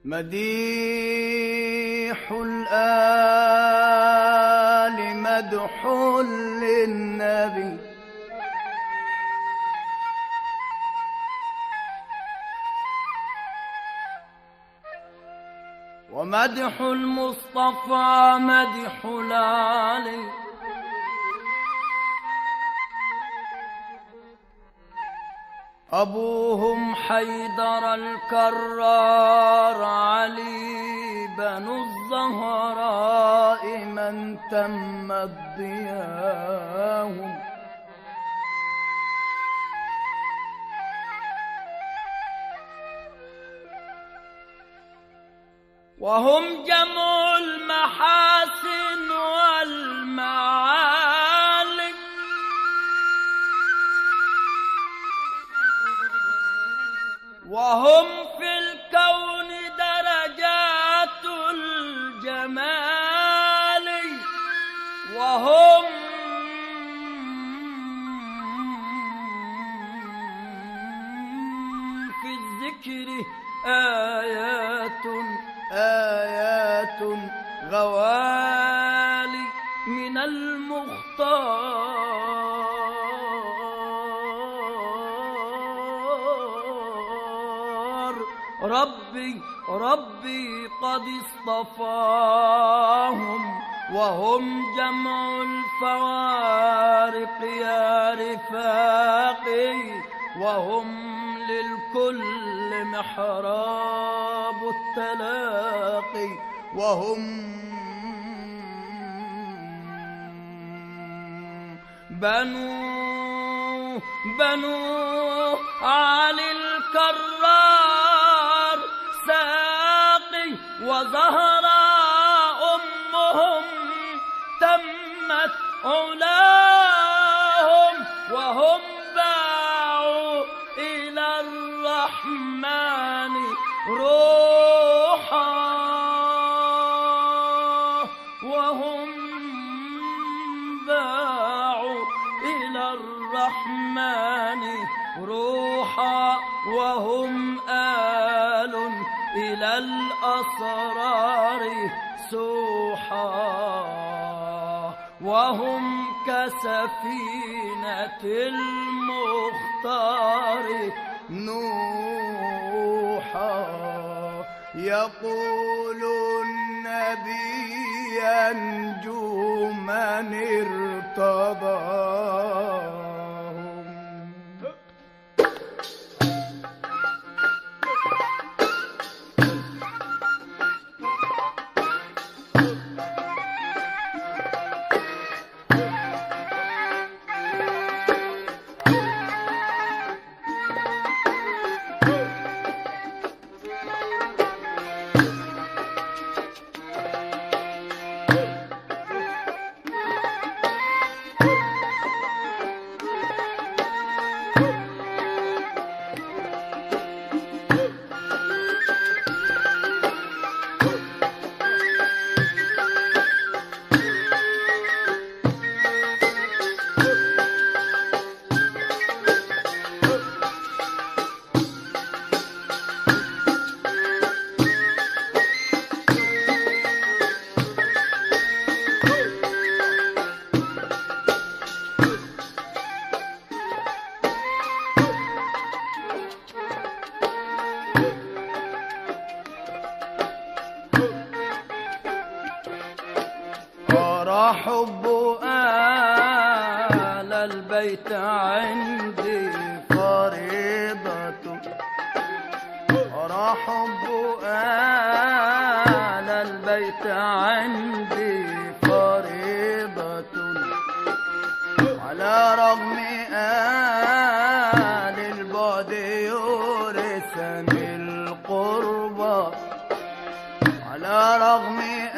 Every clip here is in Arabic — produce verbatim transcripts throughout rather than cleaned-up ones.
مديح الآل مدح للنبي، ومدح المصطفى مدح العلي، أبوهم حيدر الكرار علي بنو الزهراء من تمت ضياهم، وهم جمع المحاسن والمعالي، وهم في الكون درجات الجمال، وهم في الذكر آيات آيات غوالي من المختار، ربي ربي قد اصطفاهم، وهم جمع الفوارق يا رفاقي، وهم للكل محراب التلاقي، وهم بنو بنو علي الكرار ساقي، وزهراء أمهم تمت علاهم، وهم باعوا إلى الرحمن روحا، وهم باعوا إلى الرحمن روحا، وهم آل إلى الأسرار سوحا، وهم كسفينة المختار نوحا، يقول النبي ينجو من ارتضاهم. حب آل البيت عندي فريضة، أرى حب آل البيت عندي فريضة، على رغم آل البعد يورثني القربى، على رغم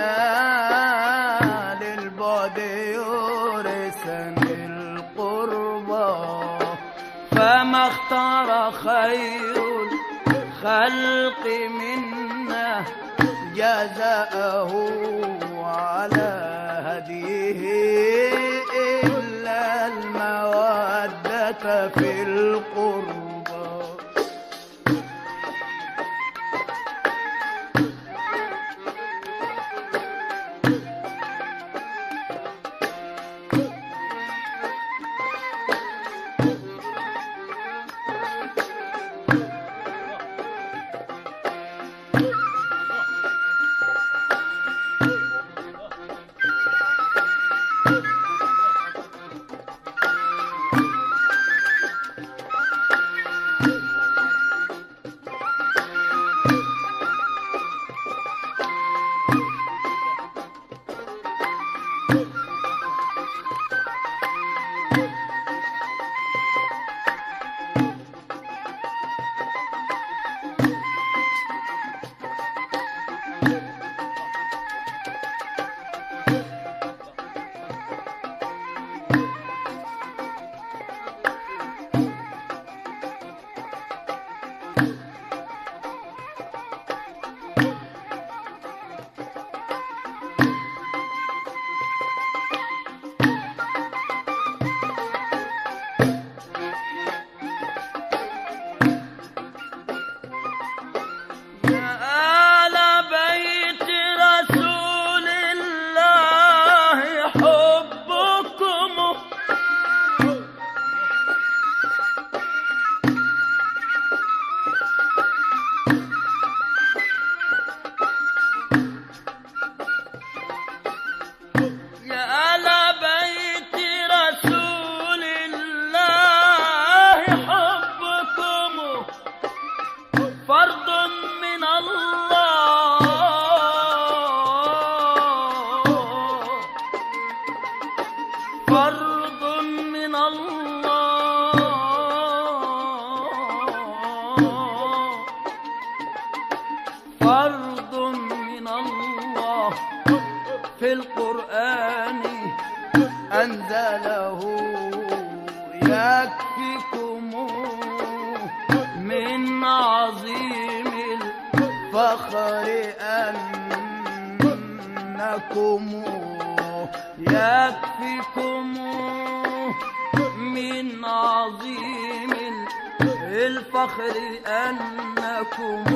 آل البعد يورثني القربى، فما اختار خير الخلق منا جزاءه على هديه إلا المودة في القربى. الفخر أنكم يكفيكم من عظيم الفخر أنكم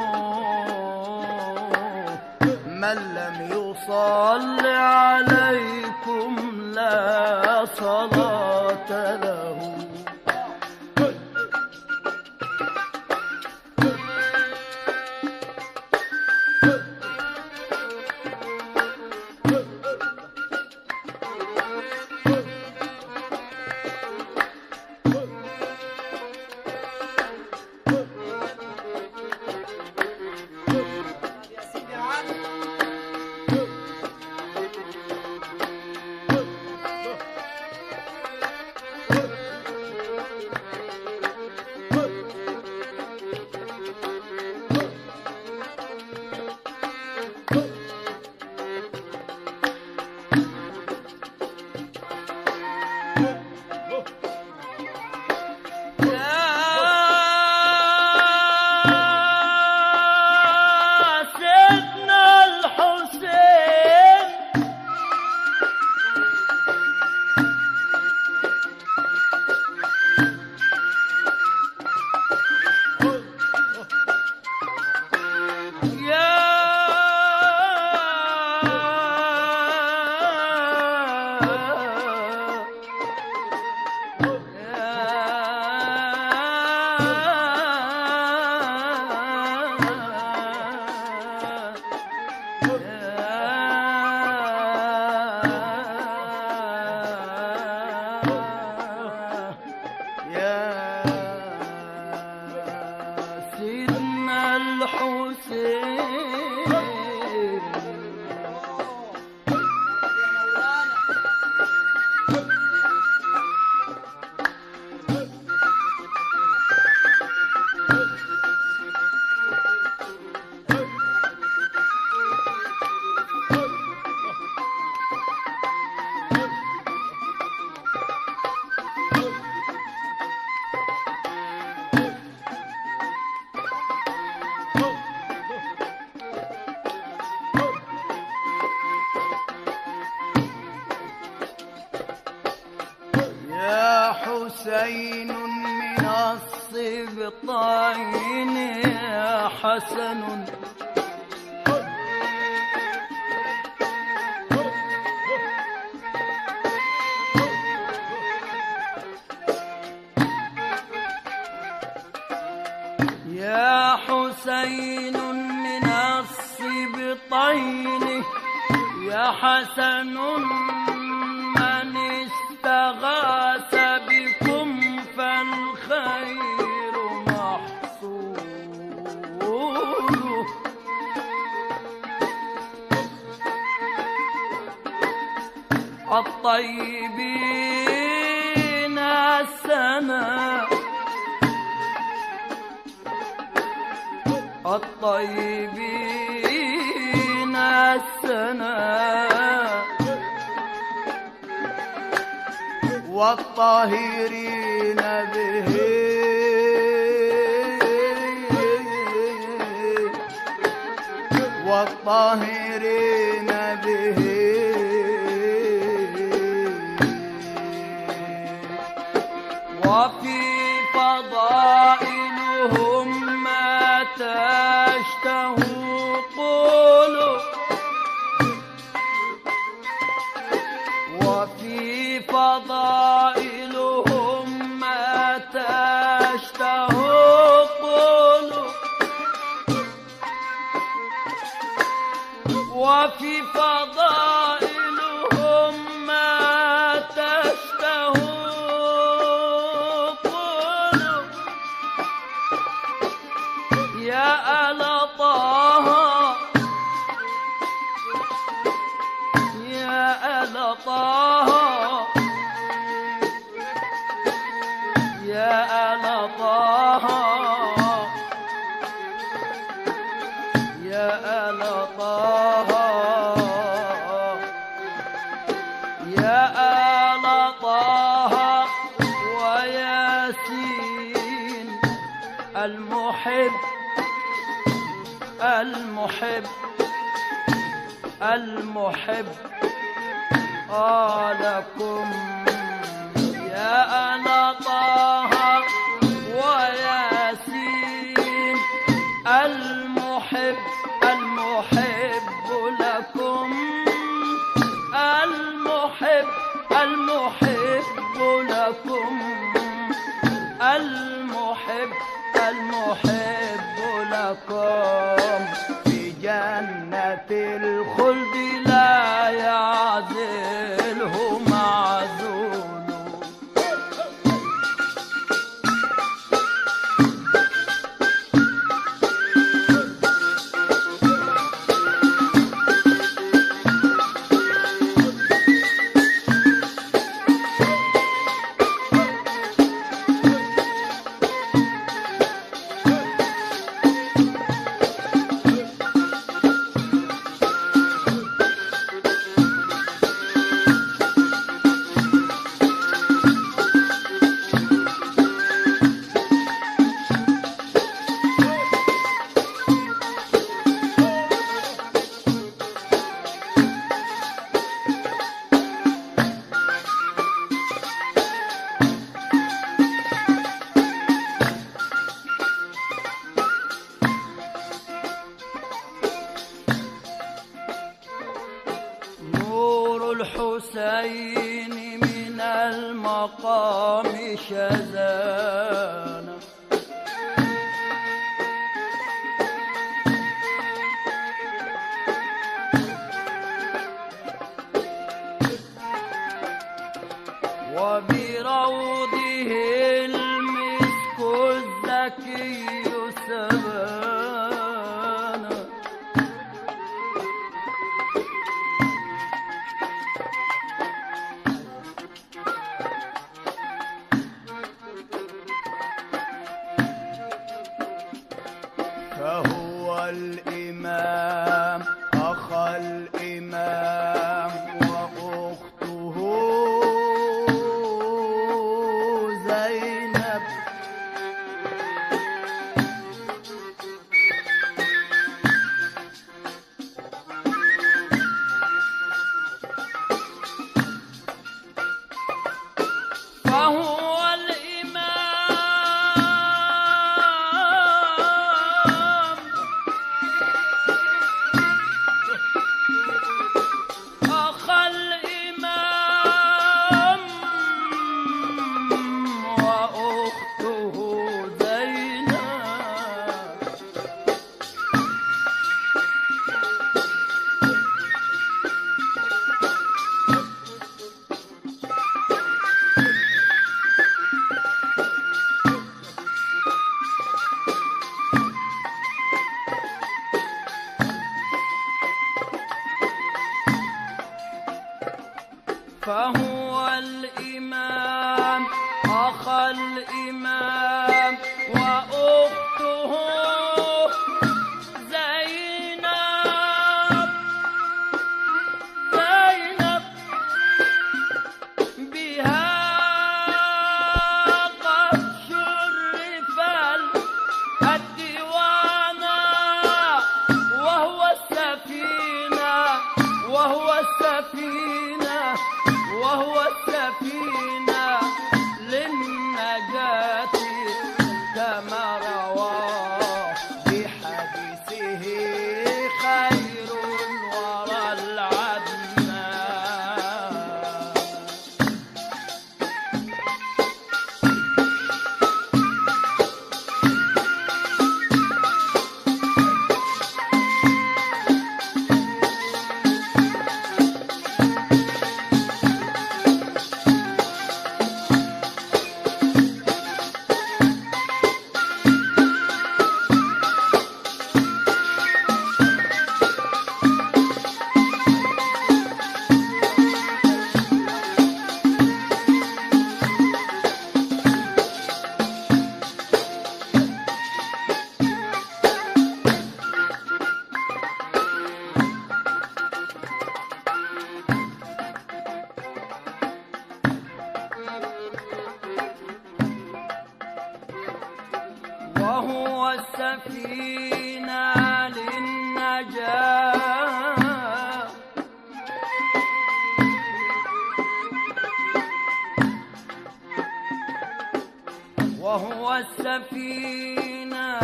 من لم يصل عليكم لا صلاة له. حسين من السبطين يا حسن يا حسين من السبطين يا حسن من استغاث بكم فالخير محصول الطيبين السماء الطيبين السماء والطاهرين به والطاهرين به وفي فضائلهم ما تشتهي قلوب وفي فضائلهم ما تشتهي قلوب وفي فضائلهم ما تشتهي قلوب يا آل طه يا آل طه يا آل طه يا آل طه يا آل طه وياسين المحب المحب المحب آه لكم يا أنا طه وياسين المحب المحب لكم المحب المحب لكم المحب المحب لكم في جنة الخلد لا يعزله معزول. الحسين من المقام شذانا وبروضه المسك الزكي سبانا فهو الإمام أخا الإمام وأخته زينب فهو الإمام وهو السفينة للنجاة وهو السفينة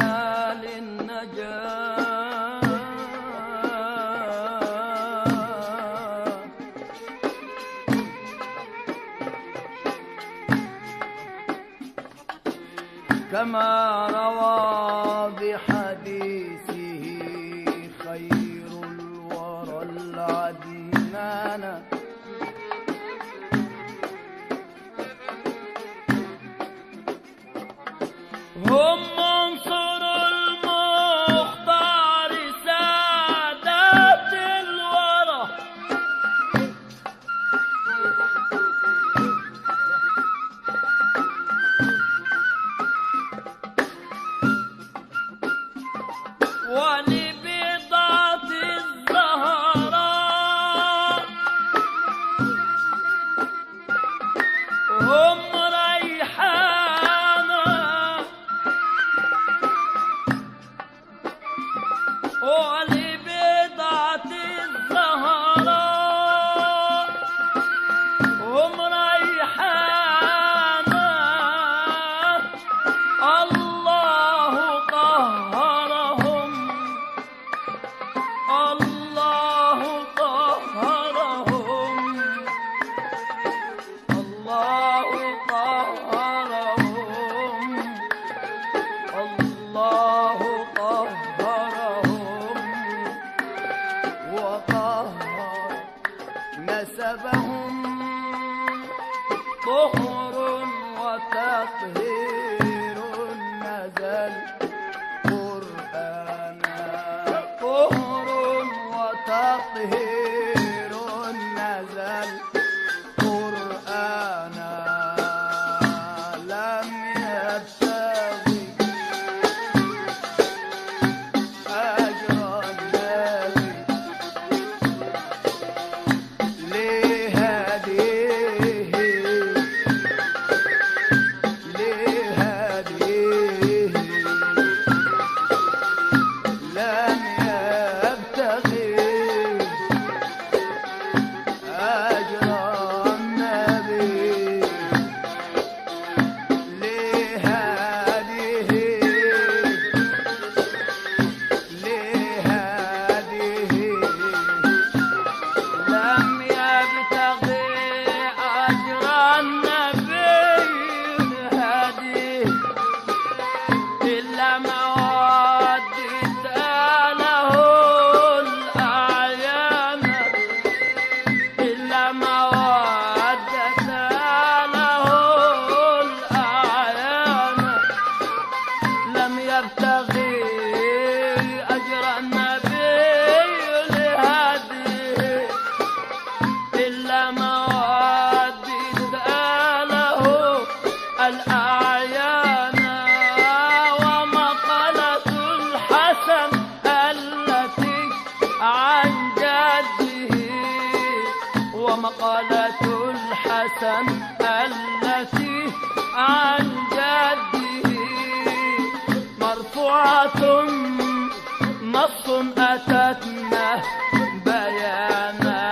للنجاة كما روى بحديثه خير الورى العدنان هم منصور المختار سادات الورى ولبضعة الزهراء هم ريحانة ولبضعة الزهراء هم ريحانة الله طهرهم الله طهرهم الله طهرهم الله طهرهم وطهر نسبهم طهر وتطهير نزل قرآنا طهر وتطهير نزل قرآنا لم يبتغي أجر النبي لهديه لهديه لم يبتغي أجر النبي لهديه لهديه لم يبتغي أجر النبي لهديه إلا مودة له الأعيان إلا مودة له الأعيان لم يبتغي أجر النبي لهديه إلا مودة له الأعيان ومقالة الحسن التي عن جده ومقالة الحسن التي عن جده مرفوعة نص أتتنا بيانا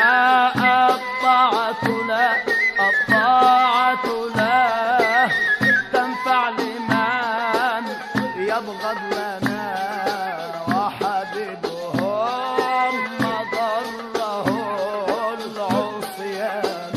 الطاعة لا الطاعة لا تنفع لمن يبغض لنا وحبيبهم مضره العصيان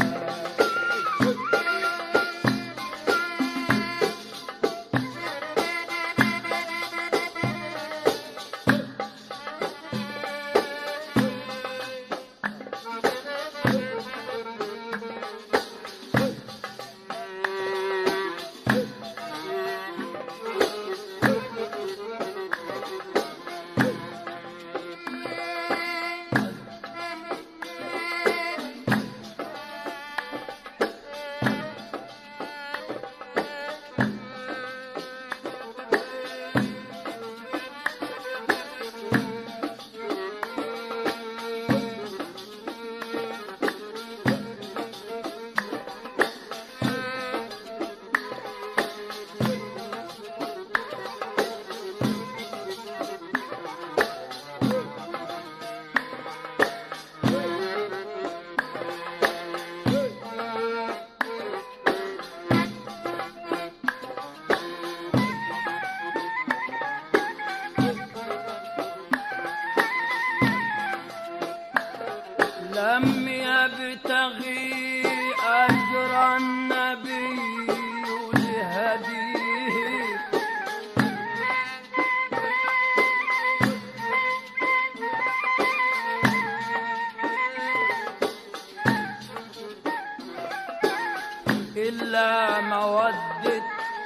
إلا مودة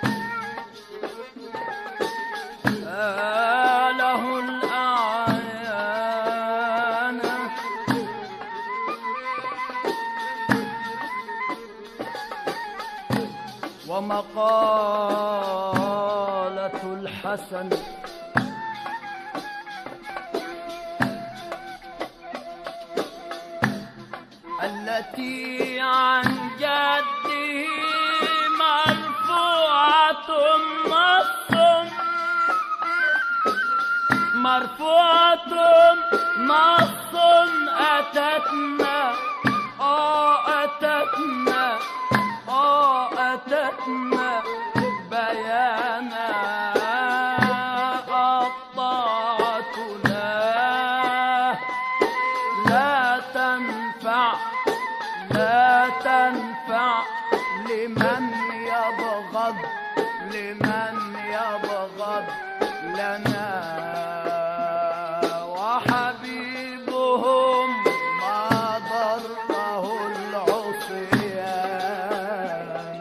آله الأعيان ومقالة الحسن التي عن جده مرفوعة نص مرفوعة نص أتتنا آه أتتنا آه أتتنا بيانا الطاعة لا لا تنفع لا تنفع لمن يبغض لمن يبغض لنا وحبيبهم ما ضره العصيان.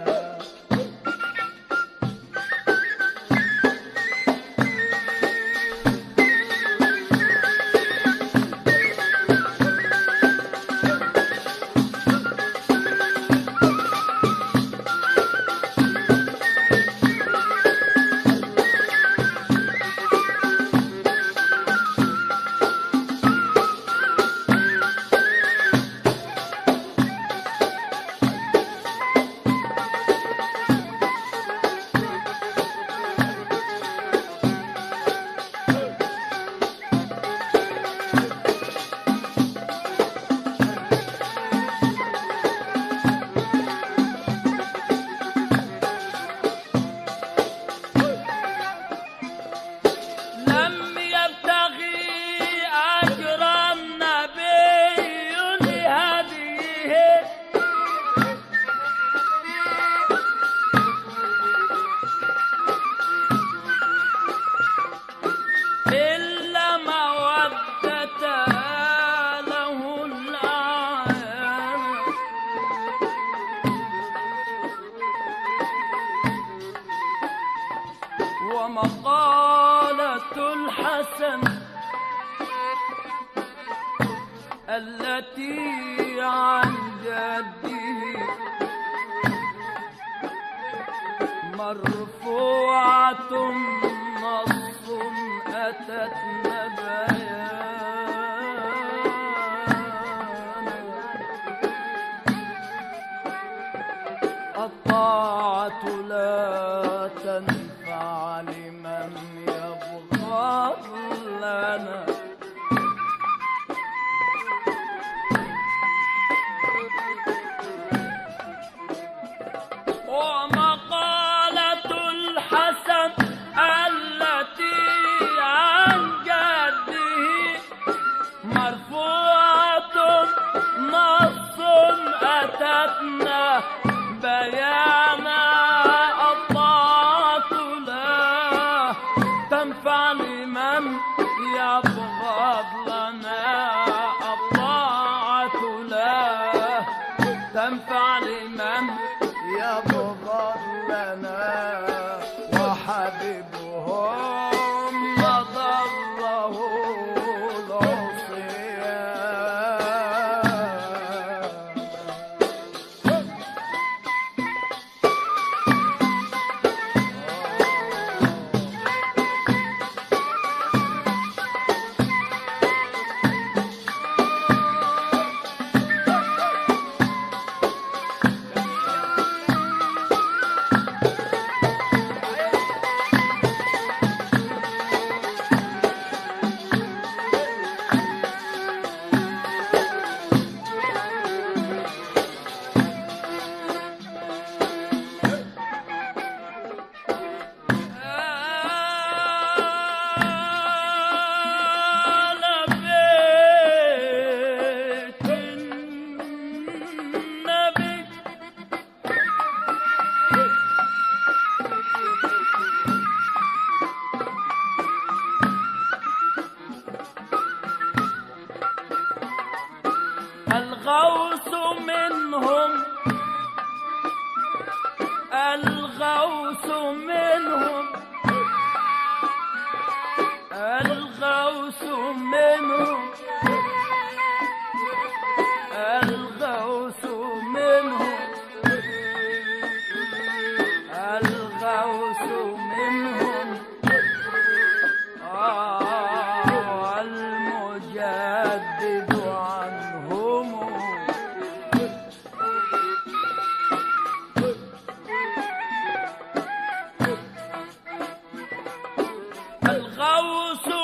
ومقالة الحسن التي عن جده مرفوعة نص أتتنا بيانا الطاعة لا تنفع لمن يبغض لنا ومقالة الحسن التي عن جده مرفوعة نص أتتنا بيانا الطاعة لا تنفع لمن يبغض لنا الطاعة لا تنفع لمن يبغض لنا وحبيبهم ضره العصيان. الغوص